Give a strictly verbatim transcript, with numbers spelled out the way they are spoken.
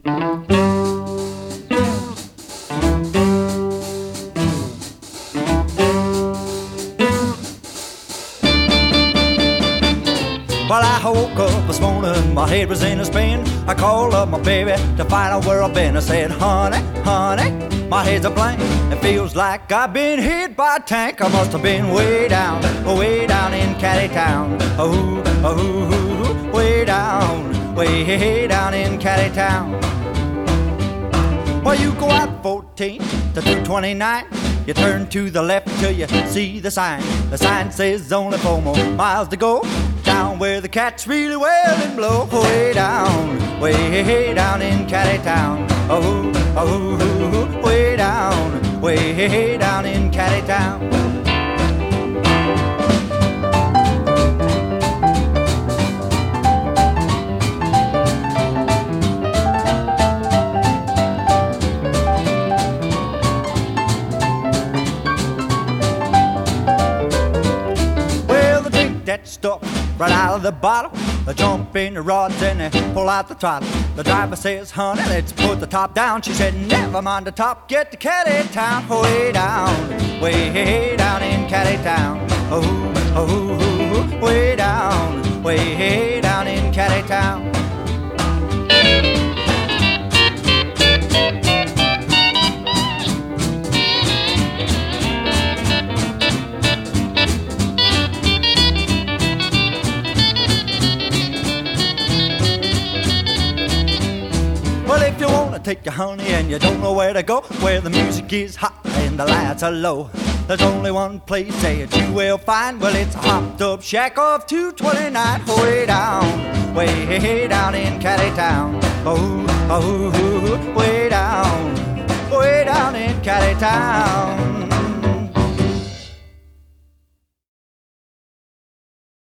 Well, I woke up this morning, my head was in a spin. I called up my baby to find out where I've been. I said, honey, honey, my head's a blank. It feels like I've been hit by a tank. I must have been way down, way down in Caddy Town. Oh, oh, way down, way down in Caddy Town. Well, you go out fourteen to two twenty-nine. You turn to the left till you see the sign. The sign says only four more miles to go, down where the cats really well and blow. Way down, way down in Caddy Town. Oh, oh, way down, way down in Caddy Town. That stuff right out of the bottle. They jump in the rods and they pull out the throttle. The driver says, honey, let's put the top down. She said, never mind the top, get to Caddy Town. Way down, way down in Caddy Town. Oh, oh, way down, way down in Caddy Town. Well, if you wanna take your honey and you don't know where to go, where the music is hot and the lights are low, there's only one place that you will find. Well, it's a hopped up shack off two twenty-nine. Way down, way down in Caddy Town. Oh, oh, way down, way down in Caddy Town.